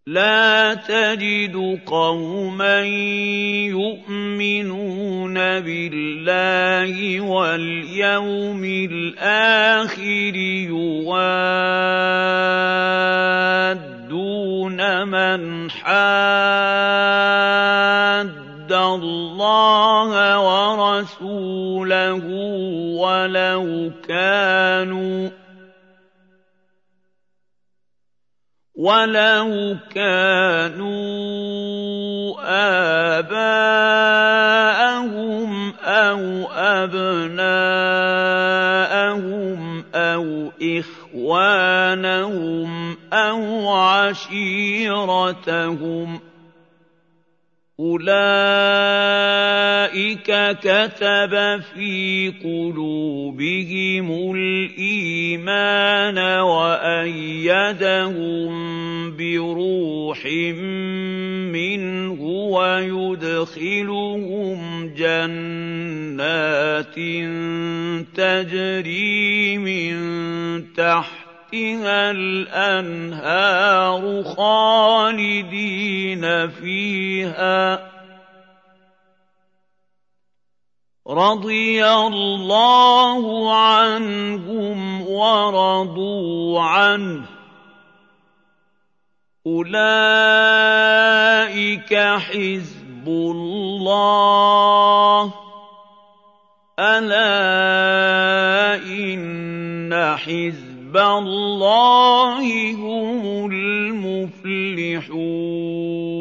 لَّا تَجِدُ قَوْمًا يُؤْمِنُونَ بِاللَّهِ وَالْيَوْمِ الْآخِرِ يُوَادُّونَ مَنْ حَادَّ اللَّهَ وَرَسُولَهُ وَلَوْ كَانُوا آبَاءَهُمْ أَوْ أَبْنَاءَهُمْ أَوْ إِخْوَانَهُمْ أَوْ عَشِيرَتَهُمْ ۚ أُولَٰئِكَ كَتَبَ فِي قُلُوبِهِمُ الْإِيمَانَ وَأَيَّدَهُم بِرُوحٍ مِّنْهُ وَيُدْخِلُهُمْ جَنَّاتٍ تَجْرِي مِن تَحْتِهَا الْأَنْهَارُ خَالِدِينَ فِيهَا ۚ رَضِيَ اللَّهُ عَنْهُمْ وَرَضُوا عَنْهُ ۚ أُولَٰئِكَ حِزْبُ اللَّهِ ۚ أَلَا إِنَّ حِزْبَ اللَّهِ هُمُ الْمُفْلِحُونَ